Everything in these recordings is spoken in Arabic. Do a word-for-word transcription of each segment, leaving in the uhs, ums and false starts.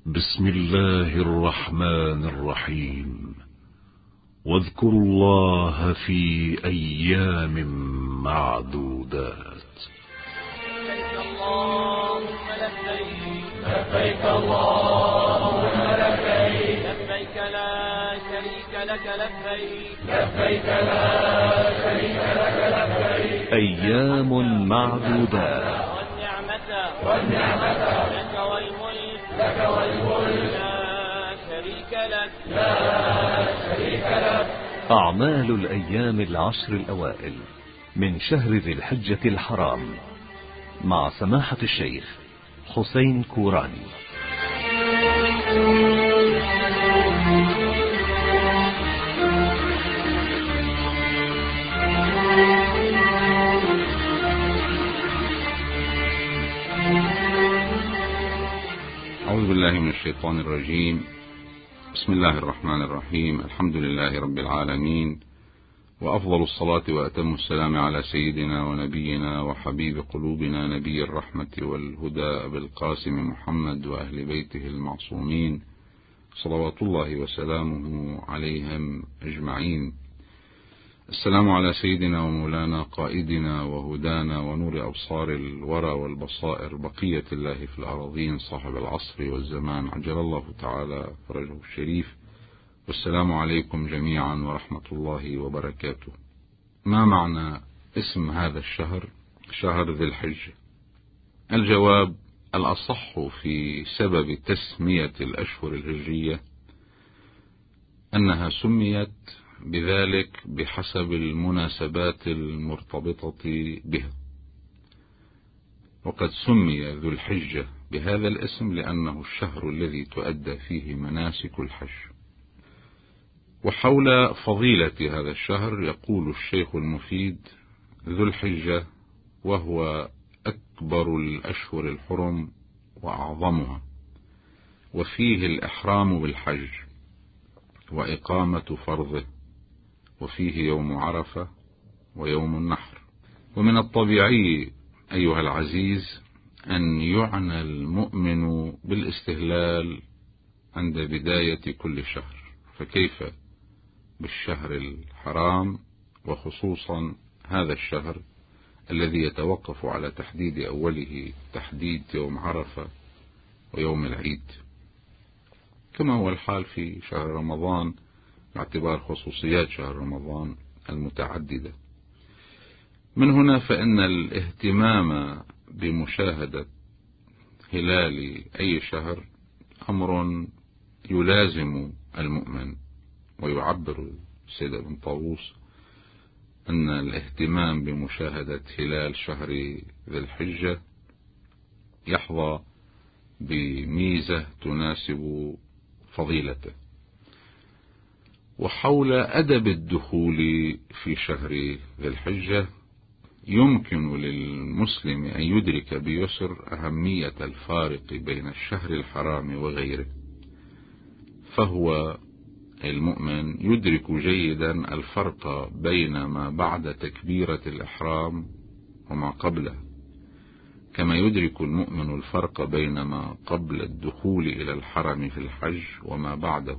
بسم الله الرحمن الرحيم. واذكروا الله في أيام معدودات. لبيك اللهم لبيك لبيك اللهم لبيك لبيك لا شريك لك لبيك لبيك لا شريك لك لبيك أيام معدودات. والنعمة والنعمة لك والملك لك والملك لا شريك لك لا شريك لك. أعمال الأيام العشر الأوائل من شهر ذي الحجة الحرام مع سماحة الشيخ حسين كوراني. أعوذ بالله من الشيطان الرجيم. بسم الله الرحمن الرحيم. الحمد لله رب العالمين، وأفضل الصلاة وأتم السلام على سيدنا ونبينا وحبيب قلوبنا نبي الرحمة والهدى أبي القاسم محمد وأهل بيته المعصومين صلوات الله وسلامه عليهم أجمعين. السلام على سيدنا ومولانا قائدنا وهدانا ونور أبصار الورى والبصائر بقية الله في الأراضين صاحب العصر والزمان عجل الله تعالى فرجه الشريف. والسلام عليكم جميعا ورحمة الله وبركاته. ما معنى اسم هذا الشهر شهر ذي الحجة؟ الجواب الأصح في سبب تسمية الأشهر الهجرية أنها سميت بذلك بحسب المناسبات المرتبطة بها، وقد سمي ذو الحجة بهذا الاسم لأنه الشهر الذي تؤدى فيه مناسك الحج. وحول فضيلة هذا الشهر يقول الشيخ المفيد: ذو الحجة وهو أكبر الأشهر الحرم وأعظمها، وفيه الإحرام بالحج وإقامة فرضه، وفيه يوم عرفة ويوم النحر. ومن الطبيعي أيها العزيز أن يعنى المؤمن بالاستهلال عند بداية كل شهر، فكيف بالشهر الحرام، وخصوصا هذا الشهر الذي يتوقف على تحديد أوله تحديد يوم عرفة ويوم العيد، كما هو الحال في شهر رمضان باعتبار خصوصيات شهر رمضان المتعددة. من هنا فإن الاهتمام بمشاهدة هلال أي شهر أمر يلازم المؤمن. ويعبر السيد ابن طاووس أن الاهتمام بمشاهدة هلال شهر ذي الحجة يحظى بميزة تناسب فضيلته. وحول أدب الدخول في شهر ذي الحجة يمكن للمسلم أن يدرك بيسر أهمية الفارق بين الشهر الحرام وغيره، فهو المؤمن يدرك جيدا الفرق بين ما بعد تكبيرة الإحرام وما قبله، كما يدرك المؤمن الفرق بين ما قبل الدخول إلى الحرم في الحج وما بعده.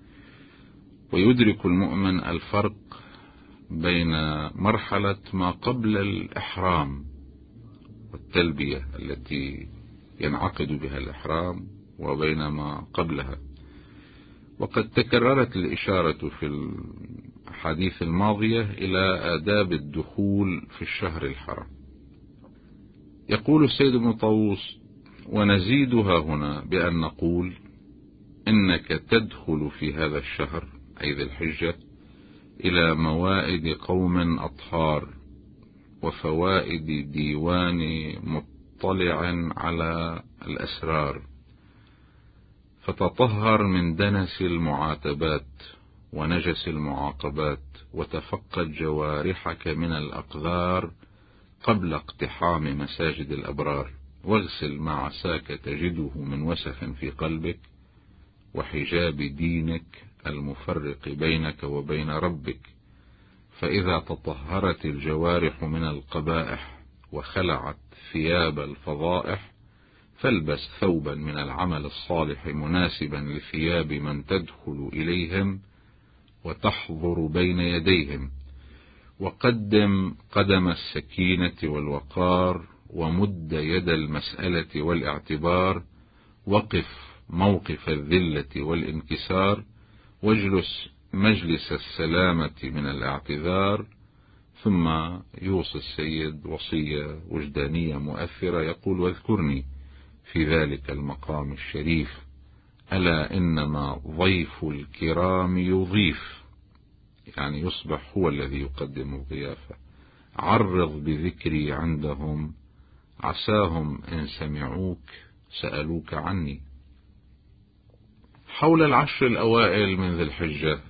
ويدرك المؤمن الفرق بين مرحلة ما قبل الإحرام والتلبية التي ينعقد بها الإحرام وبين ما قبلها. وقد تكررت الإشارة في الحديث الماضية إلى آداب الدخول في الشهر الحرام. يقول السيد ابن طاووس: ونزيدها هنا بأن نقول إنك تدخل في هذا الشهر أي ذي الحجة إلى موائد قوم أطهار وفوائد ديوان مطلع على الأسرار، فتطهر من دنس المعاتبات ونجس المعاقبات، وتفقد جوارحك من الأقذار قبل اقتحام مساجد الأبرار، واغسل ما عساك تجده من وسخ في قلبك وحجاب دينك المفرق بينك وبين ربك. فإذا تطهرت الجوارح من القبائح وخلعت ثياب الفضائح فالبس ثوبا من العمل الصالح مناسبا لثياب من تدخل إليهم وتحضر بين يديهم، وقدم قدم السكينة والوقار، ومد يد المسألة والاعتبار، وقف موقف الذلة والانكسار، واجلس مجلس السلامة من الاعتذار. ثم يوصي السيد وصية وجدانية مؤثرة يقول: واذكرني في ذلك المقام الشريف، ألا إنما ضيف الكرام يضيف، يعني يصبح هو الذي يقدم الضيافة. عرض بذكري عندهم، عساهم إن سمعوك سألوك عني. حول العشر الأوائل من ذي الحجة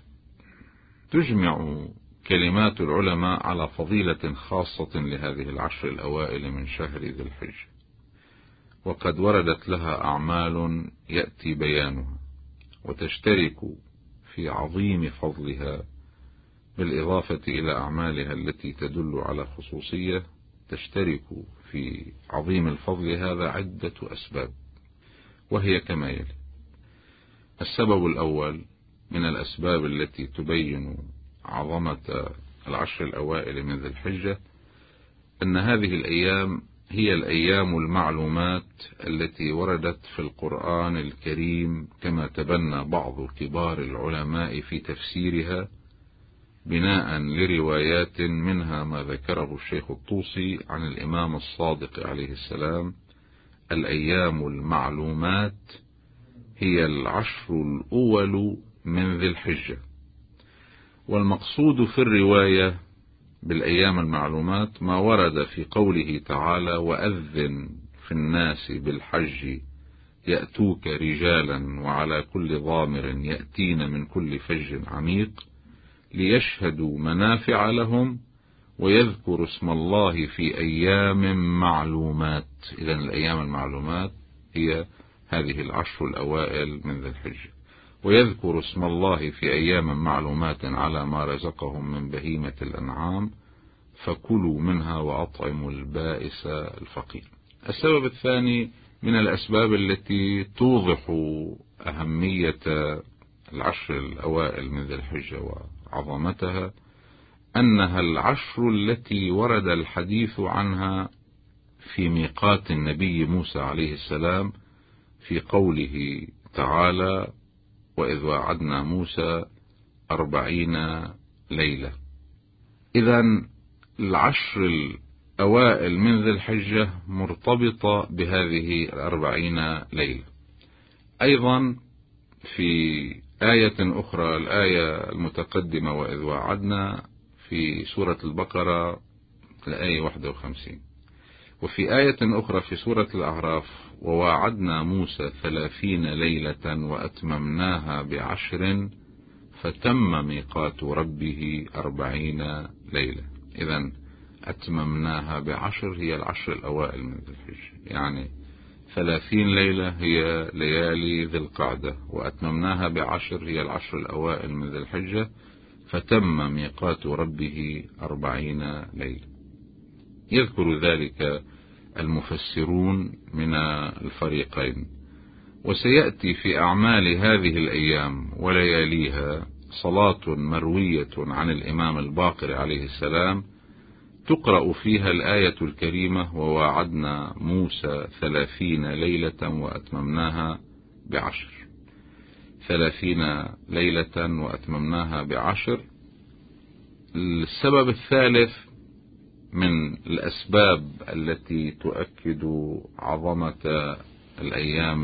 تجمع كلمات العلماء على فضيلة خاصة لهذه العشر الأوائل من شهر ذي الحجة، وقد وردت لها أعمال يأتي بيانها، وتشترك في عظيم فضلها، بالإضافة إلى أعمالها التي تدل على خصوصية. تشترك في عظيم الفضل هذا عدة أسباب، وهي كما يلي: السبب الأول من الأسباب التي تبين عظمة العشر الأوائل من ذي الحجة أن هذه الأيام هي الأيام المعلومات التي وردت في القرآن الكريم، كما تبنى بعض كبار العلماء في تفسيرها بناء لروايات منها ما ذكره الشيخ الطوسي عن الإمام الصادق عليه السلام: الأيام المعلومات هي العشر الأول من ذي الحجة. والمقصود في الرواية بالأيام المعلومات ما ورد في قوله تعالى: وأذن في الناس بالحج يأتوك رجالا وعلى كل ضامر يأتين من كل فج عميق ليشهدوا منافع لهم ويذكروا اسم الله في أيام معلومات. إذن الأيام المعلومات هي هذه العشر الأوائل من ذي الحجة. ويذكر اسم الله في أيام معلومات على ما رزقهم من بهيمة الأنعام فكلوا منها وأطعموا البائس الفقير. السبب الثاني من الأسباب التي توضح أهمية العشر الأوائل من ذي الحجة وعظمتها أنها العشر التي ورد الحديث عنها في ميقات النبي موسى عليه السلام في قوله تعالى: وإذ وعدنا موسى أربعين ليلة. إذن العشر الأوائل من ذي الحجة مرتبطة بهذه الأربعين ليلة. أيضا في آية أخرى، الآية المتقدمة وإذ وعدنا في سورة البقرة الآية واحد وخمسين، وفي آية أخرى في سورة الأعراف: وواعدنا موسى ثلاثين ليلة وأتممناها بعشر فتم ميقات ربه أربعين ليلة. إذن أتممناها بعشر هي العشر الأوائل من ذي الحجة، يعني ثلاثين ليلة هي ليالي ذي القعدة، وأتممناها بعشر هي العشر الأوائل من ذي الحجة، فتم ميقات ربه أربعين ليلة. يذكر ذلك المفسرون من الفريقين. وسيأتي في أعمال هذه الأيام ولياليها صلاة مروية عن الإمام الباقر عليه السلام تقرأ فيها الآية الكريمة: وواعدنا موسى ثلاثين ليلة وأتممناها بعشر. ثلاثين ليلة وأتممناها بعشر. السبب الثالث من الأسباب التي تؤكد عظمة الأيام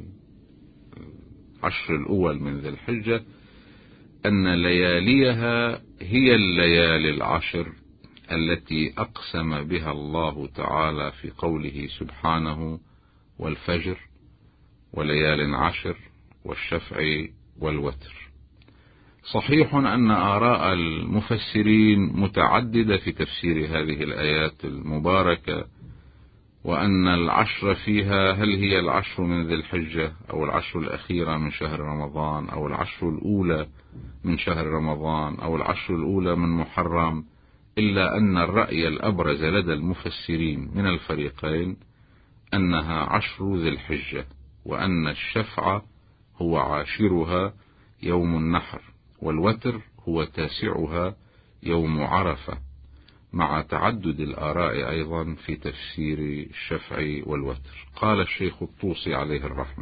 العشر الأول من ذي الحجة أن لياليها هي الليالي العشر التي أقسم بها الله تعالى في قوله سبحانه: والفجر وليال عشر والشفع والوتر. صحيح أن آراء المفسرين متعددة في تفسير هذه الآيات المباركة، وأن العشر فيها هل هي العشر من ذي الحجة أو العشر الأخيرة من شهر رمضان أو العشر الأولى من شهر رمضان أو العشر الأولى من محرم، إلا أن الرأي الأبرز لدى المفسرين من الفريقين أنها عشر ذي الحجة، وأن الشفع هو عاشرها يوم النحر، والوتر هو تاسعها يوم عرفة، مع تعدد الآراء أيضا في تفسير الشفع والوتر. قال الشيخ الطوسي عليه الرحمة: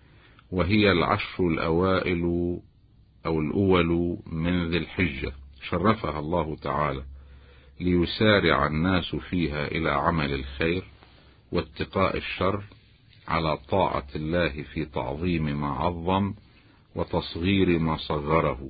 وهي العشر الأوائل أو الأول من ذي الحجة، شرفها الله تعالى ليسارع الناس فيها إلى عمل الخير واتقاء الشر، على طاعة الله في تعظيم ما عظم وتصغير ما صغره،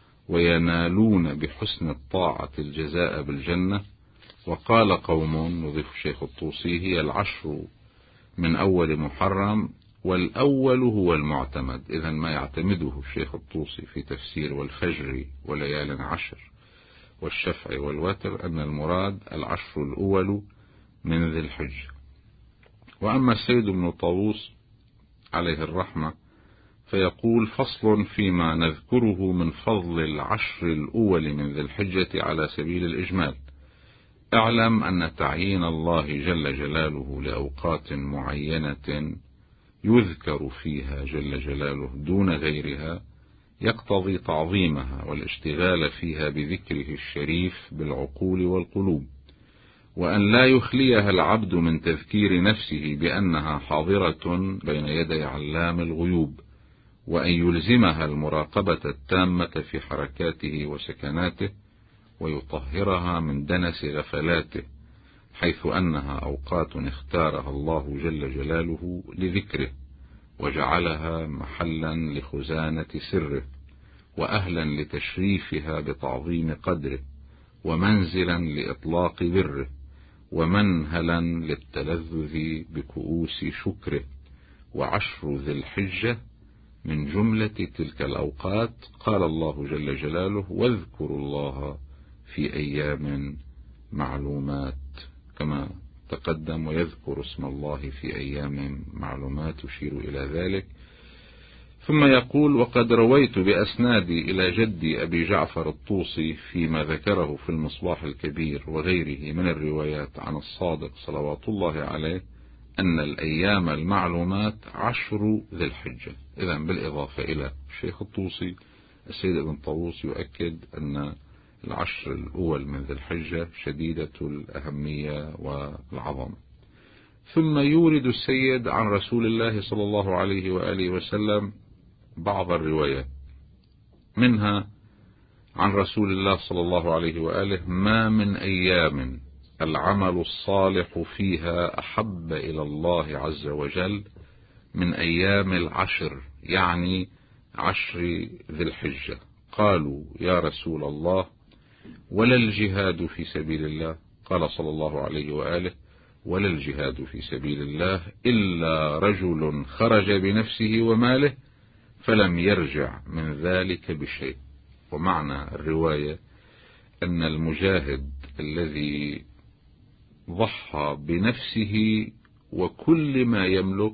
وينالون بحسن الطاعة الجزاء بالجنة. وقال قوم، يضيف الشيخ الطوسي: هي العشر من أول محرم، والأول هو المعتمد. إذن ما يعتمده الشيخ الطوسي في تفسير والفجر وليال عشر والشفع والوتر أن المراد العشر الأول من ذي الحجة. وأما السيد بن طاووس عليه الرحمة فيقول: فصل فيما نذكره من فضل العشر الأول من ذي الحجة على سبيل الإجمال. اعلم أن تعيين الله جل جلاله لأوقات معينة يذكر فيها جل جلاله دون غيرها يقتضي تعظيمها والاشتغال فيها بذكره الشريف بالعقول والقلوب، وأن لا يخليها العبد من تذكير نفسه بأنها حاضرة بين يدي علام الغيوب، وأن يلزمها المراقبة التامة في حركاته وسكناته، ويطهرها من دنس غفلاته، حيث أنها أوقات اختارها الله جل جلاله لذكره، وجعلها محلا لخزانة سره، وأهلا لتشريفها بتعظيم قدره، ومنزلا لإطلاق بره، ومنهلا للتلذذ بكؤوس شكره. وعشر ذي الحجة من جملة تلك الأوقات. قال الله جل جلاله: واذكروا الله في أيام معلومات، كما تقدم، ويذكر اسم الله في أيام معلومات يشير إلى ذلك. ثم يقول: وقد رويت بأسنادي إلى جدي أبي جعفر الطوسي فيما ذكره في المصباح الكبير وغيره من الروايات عن الصادق صلوات الله عليه أن الأيام المعلومات عشر ذي الحجة. إذن بالإضافة إلى الشيخ الطوسي، السيد ابن طاووس يؤكد أن العشر الأول من ذي الحجة شديدة الأهمية والعظمة. ثم يورد السيد عن رسول الله صلى الله عليه وآله وسلم بعض الروايات، منها عن رسول الله صلى الله عليه وآله: ما من أيام العمل الصالح فيها أحب إلى الله عز وجل من أيام العشر، يعني عشر ذي الحجة. قالوا: يا رسول الله، ولا الجهاد في سبيل الله؟ قال صلى الله عليه وآله: ولا الجهاد في سبيل الله إلا رجل خرج بنفسه وماله فلم يرجع من ذلك بشيء. ومعنى الرواية أن المجاهد الذي ضحى بنفسه وكل ما يملك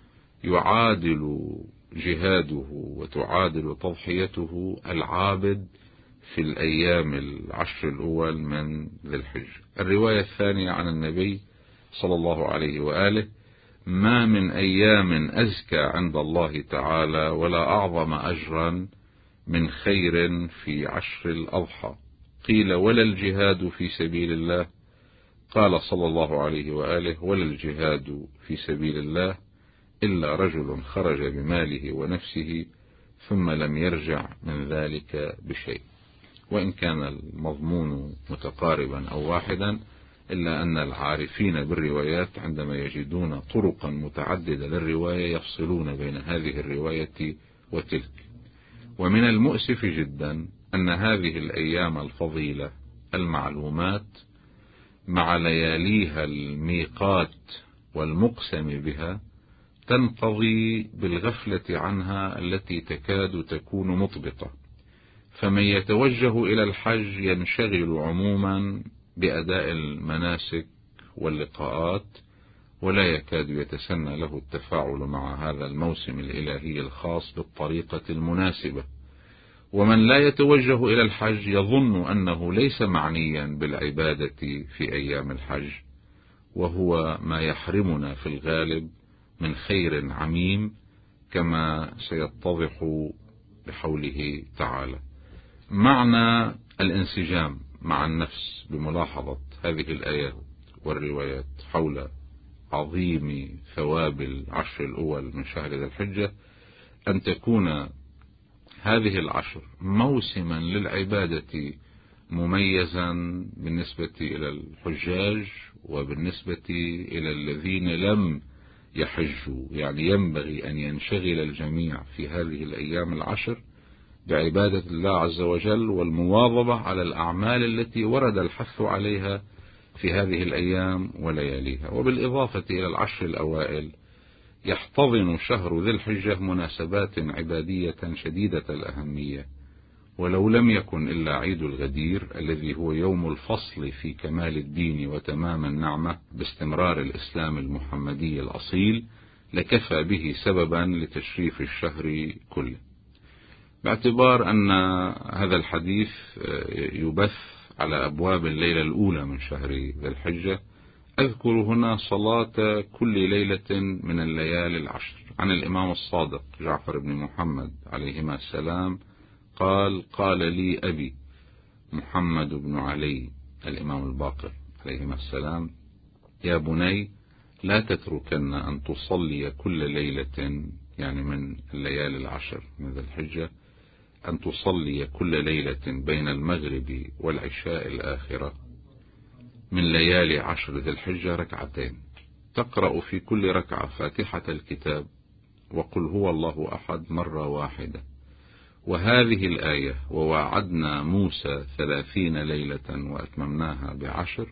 يعادل جهاده وتعادل تضحيته العابد في الأيام العشر الأول من ذي الحجة. الرواية الثانية عن النبي صلى الله عليه وآله: ما من أيام أزكى عند الله تعالى ولا أعظم أجرا من خير في عشر الأضحى. قيل: ولا الجهاد في سبيل الله؟ قال صلى الله عليه وآله: ولا الجهاد في سبيل الله إلا رجل خرج بماله ونفسه ثم لم يرجع من ذلك بشيء. وإن كان المضمون متقاربا أو واحدا، إلا أن العارفين بالروايات عندما يجدون طرقا متعددة للرواية يفصلون بين هذه الرواية وتلك. ومن المؤسف جدا أن هذه الأيام الفضيلة المعلومات مع لياليها الميقات والمقسم بها تنقضي بالغفلة عنها التي تكاد تكون مطبقة، فمن يتوجه إلى الحج ينشغل عموما بأداء المناسك واللقاءات، ولا يكاد يتسنى له التفاعل مع هذا الموسم الإلهي الخاص بالطريقة المناسبة. ومن لا يتوجه إلى الحج يظن أنه ليس معنيا بالعبادة في أيام الحج، وهو ما يحرمنا في الغالب من خير عميم كما سيتضح بحوله تعالى. معنى الانسجام مع النفس بملاحظة هذه الآيات والروايات حول عظيم ثواب العشر الأول من شهر ذي الحجة أن تكون هذه العشر موسما للعبادة مميزا بالنسبة إلى الحجاج وبالنسبة إلى الذين لم يحجوا. يعني ينبغي أن ينشغل الجميع في هذه الأيام العشر بعبادة الله عز وجل والمواظبة على الأعمال التي ورد الحث عليها في هذه الأيام ولياليها. وبالإضافة إلى العشر الأوائل يحتضن شهر ذي الحجة مناسبات عبادية شديدة الأهمية، ولو لم يكن إلا عيد الغدير الذي هو يوم الفصل في كمال الدين وتمام النعمة باستمرار الإسلام المحمدي الأصيل لكفى به سببا لتشريف الشهر كله. باعتبار أن هذا الحديث يبث على أبواب الليلة الأولى من شهر ذي الحجة، أذكر هنا صلاة كل ليلة من الليالي العشر عن الإمام الصادق جعفر بن محمد عليهما السلام قال: قال لي أبي محمد بن علي الإمام الباقر عليهما السلام: يا بني لا تتركن أن تصلي كل ليلة، يعني من الليالي العشر من ذي الحجة، أن تصلي كل ليلة بين المغرب والعشاء الآخرة من ليالي عشر ذي الحجة ركعتين، تقرأ في كل ركعة فاتحة الكتاب وقل هو الله أحد مرة واحدة. وهذه الآية: ووعدنا موسى ثلاثين ليلة وأتممناها بعشر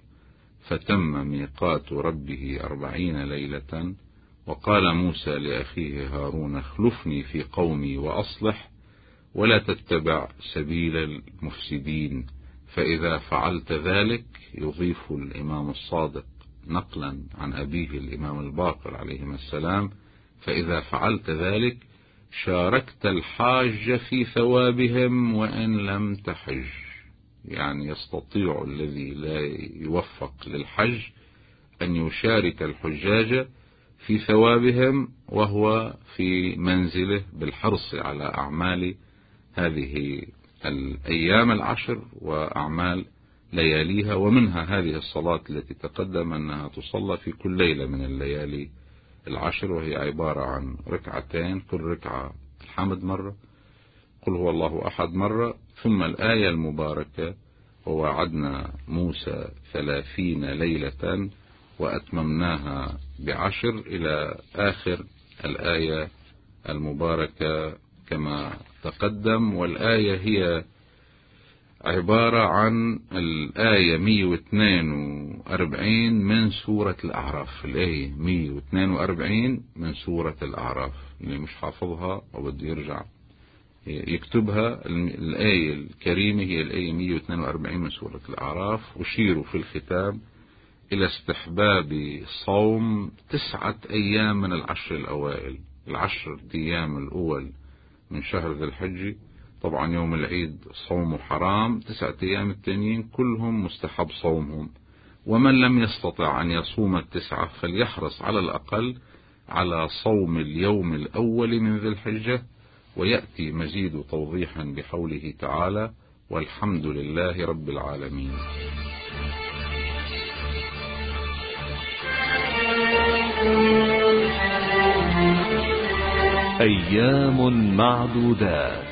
فتم ميقات ربه أربعين ليلة، وقال موسى لأخيه هارون: اخلفني في قومي وأصلح ولا تتبع سبيل المفسدين، فإذا فعلت ذلك. يضيف الإمام الصادق نقلا عن أبيه الإمام الباقر عليهما السلام: فإذا فعلت ذلك شاركت الحاج في ثوابهم وإن لم تحج. يعني يستطيع الذي لا يوفق للحج أن يشارك الحجاج في ثوابهم وهو في منزله بالحرص على أعمال هذه الأيام العشر وأعمال لياليها، ومنها هذه الصلاة التي تقدم أنها تصلى في كل ليلة من الليالي العشر، وهي عبارة عن ركعتين، كل ركعة الحمد مرة، قل هو الله أحد مرة، ثم الآية المباركة: ووعدنا موسى ثلاثين ليلة وأتممناها بعشر، إلى آخر الآية المباركة كما تقدم. والآية هي عبارة عن الآية مئة واثنين وأربعين من سورة الأعراف. الآية مئة واثنين وأربعين من سورة الأعراف، اللي مش حافظها أو بده يرجع يكتبها. الآية الكريمة هي الآية مئة واثنين وأربعين من سورة الأعراف. أشير في الختام إلى استحباب صوم تسعة أيام من العشر الأوائل، العشر أيام الأول من شهر ذي الحجة. طبعا يوم العيد صوم حرام، تسعة أيام التانيين كلهم مستحب صومهم. ومن لم يستطع أن يصوم التسعة فليحرص على الأقل على صوم اليوم الأول من ذي الحجة. ويأتي مزيد توضيحا بحوله تعالى: والحمد لله رب العالمين. أيام معدودات.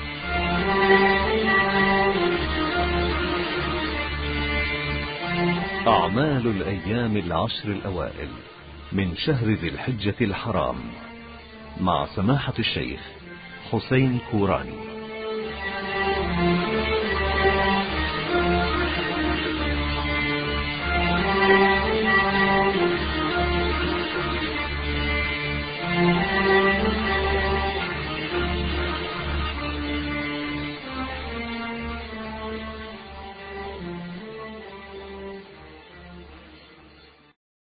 أعمال الأيام العشر الأوائل من شهر ذي الحجة الحرام مع سماحة الشيخ حسين كوراني.